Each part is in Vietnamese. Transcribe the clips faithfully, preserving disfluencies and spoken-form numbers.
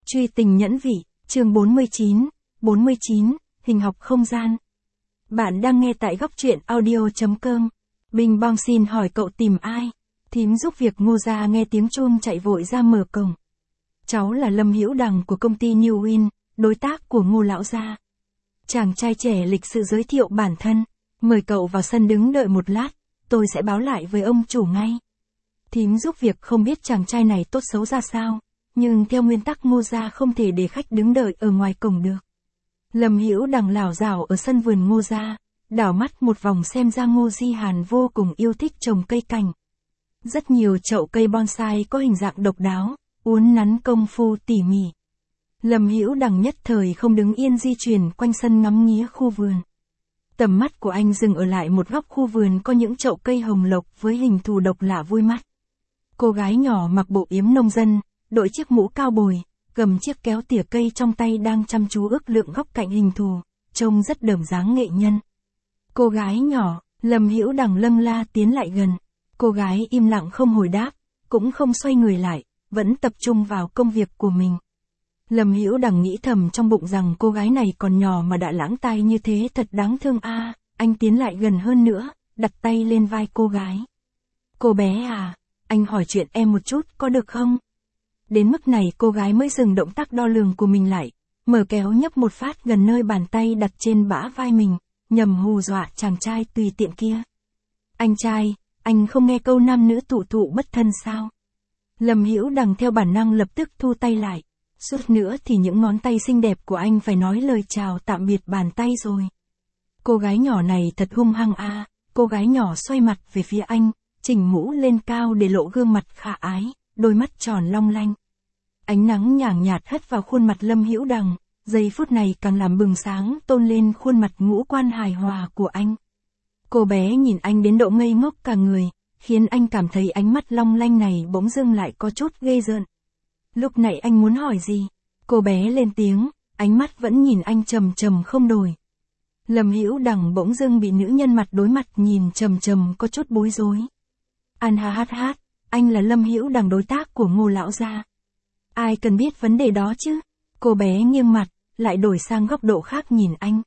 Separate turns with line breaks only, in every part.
Truy tình nhẫn vị, chương bốn mươi chín, bốn mươi chín, hình học không gian. Bạn đang nghe tại góc truyện audio.com. Bình bong xin hỏi cậu tìm ai? Thím giúp việc Ngô gia nghe tiếng chuông chạy vội ra mở cổng. Cháu là Lâm Hữu Đằng của công ty New Win, đối tác của Ngô lão gia. Chàng trai trẻ lịch sự giới thiệu bản thân, mời cậu vào sân đứng đợi một lát, tôi sẽ báo lại với ông chủ ngay. Thím giúp việc không biết chàng trai này tốt xấu ra sao, nhưng theo nguyên tắc Ngô gia không thể để khách đứng đợi ở ngoài cổng được. Lâm Hữu Đằng lảo đảo ở sân vườn Ngô gia, đảo mắt một vòng xem ra Ngô Di Hàn vô cùng yêu thích trồng cây cảnh. Rất nhiều chậu cây bonsai có hình dạng độc đáo, uốn nắn công phu tỉ mỉ. Lâm Hữu Đằng nhất thời không đứng yên di chuyển quanh sân ngắm nghía khu vườn. Tầm mắt của anh dừng ở lại một góc khu vườn có những chậu cây hồng lộc với hình thù độc lạ vui mắt. Cô gái nhỏ mặc bộ yếm nông dân, đội chiếc mũ cao bồi, cầm chiếc kéo tỉa cây trong tay đang chăm chú ước lượng góc cạnh hình thù, trông rất đầm dáng nghệ nhân. Cô gái nhỏ, Lâm Hữu Đằng lâng la tiến lại gần. Cô gái im lặng không hồi đáp, cũng không xoay người lại, vẫn tập trung vào công việc của mình. Lâm Hữu Đằng nghĩ thầm trong bụng rằng cô gái này còn nhỏ mà đã lãng tai như thế thật đáng thương a. À, anh tiến lại gần hơn nữa, đặt tay lên vai cô gái. Cô bé à, anh hỏi chuyện em một chút có được không? Đến mức này cô gái mới dừng động tác đo lường của mình lại, mở kéo nhấp một phát gần nơi bàn tay đặt trên bả vai mình, nhằm hù dọa chàng trai tùy tiện kia. Anh trai, anh không nghe câu nam nữ tụ tụ bất thân sao? Lâm Hữu Đằng theo bản năng lập tức thu tay lại. Suốt nữa thì những ngón tay xinh đẹp của anh phải nói lời chào tạm biệt bàn tay rồi. Cô gái nhỏ này thật hung hăng a. À. Cô gái nhỏ xoay mặt về phía anh, chỉnh mũ lên cao để lộ gương mặt khả ái, đôi mắt tròn long lanh. Ánh nắng nhàn nhạt hất vào khuôn mặt Lâm Hữu Đằng, giây phút này càng làm bừng sáng tôn lên khuôn mặt ngũ quan hài hòa của anh. Cô bé nhìn anh đến độ ngây ngốc cả người, khiến anh cảm thấy ánh mắt long lanh này bỗng dưng lại có chút ghê rợn. Lúc nãy anh muốn hỏi gì? Cô bé lên tiếng, ánh mắt vẫn nhìn anh trầm trầm không đổi. Lâm Hữu Đằng bỗng dưng bị nữ nhân mặt đối mặt nhìn trầm trầm có chút bối rối. An ha hát hát, anh là Lâm Hữu Đằng đối tác của Ngô lão gia. Ai cần biết vấn đề đó chứ? Cô bé nghiêng mặt, lại đổi sang góc độ khác nhìn anh.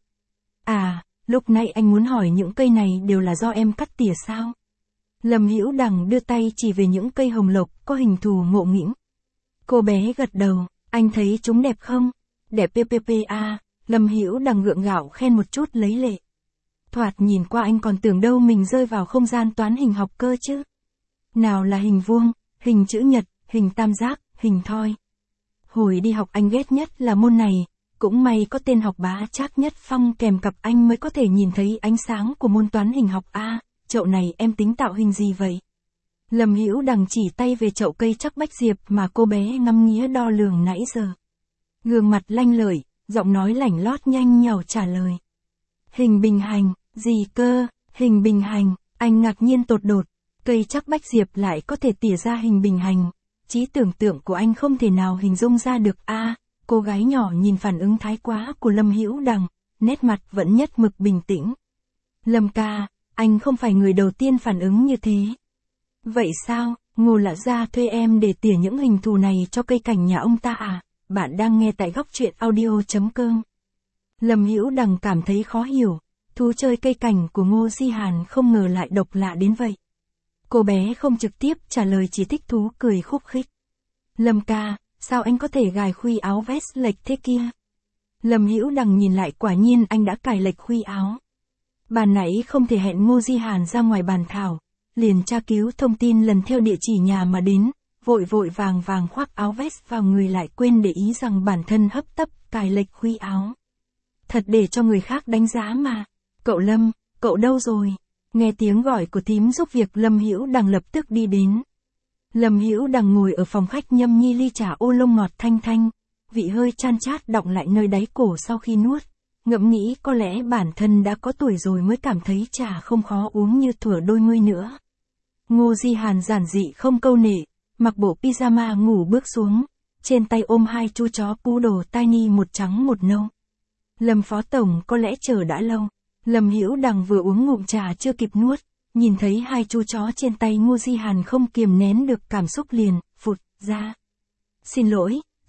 À, lúc nãy anh muốn hỏi những cây này đều là do em cắt tỉa sao? Lâm Hữu Đằng đưa tay chỉ về những cây hồng lộc có hình thù ngộ nghĩnh. Cô bé gật đầu, anh thấy chúng đẹp không? Đẹp ppa, Lâm Hữu Đằng gượng gạo khen một chút lấy lệ. Thoạt nhìn qua anh còn tưởng đâu mình rơi vào không gian toán hình học cơ chứ. Nào là hình vuông, hình chữ nhật, hình tam giác, hình thoi. Hồi đi học anh ghét nhất là môn này, cũng may có tên học bá Trác Nhất Phong kèm cặp anh mới có thể nhìn thấy ánh sáng của môn toán hình học a. À, chậu này em tính tạo hình gì vậy? Lâm Hữu Đằng chỉ tay về chậu cây chắc bách diệp mà cô bé ngắm nghía đo lường nãy giờ. Gương mặt lanh lợi, giọng nói lảnh lót nhanh nhảu trả lời. Hình bình hành, gì cơ? Hình bình hành, anh ngạc nhiên tột đột, cây chắc bách diệp lại có thể tỉa ra hình bình hành. Trí tưởng tượng của anh không thể nào hình dung ra được a. À, cô gái nhỏ nhìn phản ứng thái quá của Lâm Hữu Đằng, nét mặt vẫn nhất mực bình tĩnh. Lâm ca, anh không phải người đầu tiên phản ứng như thế. Vậy sao, Ngô lão gia thuê em để tỉa những hình thù này cho cây cảnh nhà ông ta à? Bạn đang nghe tại góc truyện audio.com. Lâm Hữu Đằng cảm thấy khó hiểu, thú chơi cây cảnh của Ngô Di Hàn không ngờ lại độc lạ đến vậy. Cô bé không trực tiếp trả lời chỉ thích thú cười khúc khích. Lâm ca, sao anh có thể gài khuy áo vest lệch thế kia? Lâm Hữu Đằng nhìn lại quả nhiên anh đã cài lệch khuy áo. Bàn nãy không thể hẹn Ngô Di Hàn ra ngoài bàn thảo, liền tra cứu thông tin lần theo địa chỉ nhà mà đến, vội vội vàng vàng khoác áo vest vào người lại quên để ý rằng bản thân hấp tấp cài lệch khuy áo. Thật để cho người khác đánh giá mà. Cậu Lâm, cậu đâu rồi? Nghe tiếng gọi của thím giúp việc Lâm Hữu Đằng lập tức đi đến. Lâm Hữu Đằng ngồi ở phòng khách nhâm nhi ly trà ô long ngọt thanh thanh, vị hơi chan chát đọng lại nơi đáy cổ sau khi nuốt. Ngẫm nghĩ có lẽ bản thân đã có tuổi rồi mới cảm thấy trà không khó uống như thuở đôi mươi nữa. Ngô Di Hàn giản dị không câu nệ, mặc bộ pyjama ngủ bước xuống, trên tay ôm hai chú chó poodle tiny một trắng một nâu. Lâm phó tổng có lẽ chờ đã lâu. Lâm Hữu Đằng vừa uống ngụm trà chưa kịp nuốt, nhìn thấy hai chú chó trên tay Ngô Di Hàn không kiềm nén được cảm xúc liền, phụt ra. Xin lỗi,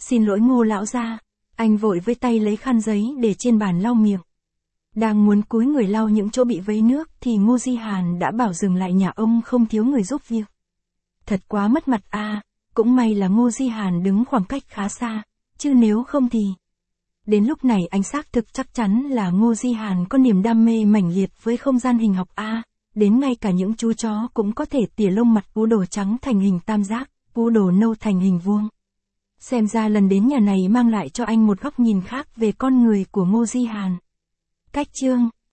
Xin lỗi Ngô lão gia. Anh vội với tay lấy khăn giấy để trên bàn lau miệng. Đang muốn cúi người lau những chỗ bị vấy nước thì Ngô Di Hàn đã bảo dừng lại, nhà ông không thiếu người giúp việc. Thật quá mất mặt a, à, cũng may là Ngô Di Hàn đứng khoảng cách khá xa, chứ nếu không thì... Đến lúc này anh xác thực chắc chắn là Ngô Di Hàn có niềm đam mê mãnh liệt với không gian hình học a, à, đến ngay cả những chú chó cũng có thể tỉa lông mặt cú đồ trắng thành hình tam giác, cú đồ nâu thành hình vuông. Xem ra lần đến nhà này mang lại cho anh một góc nhìn khác về con người của Ngô Di Hàn. Cách chương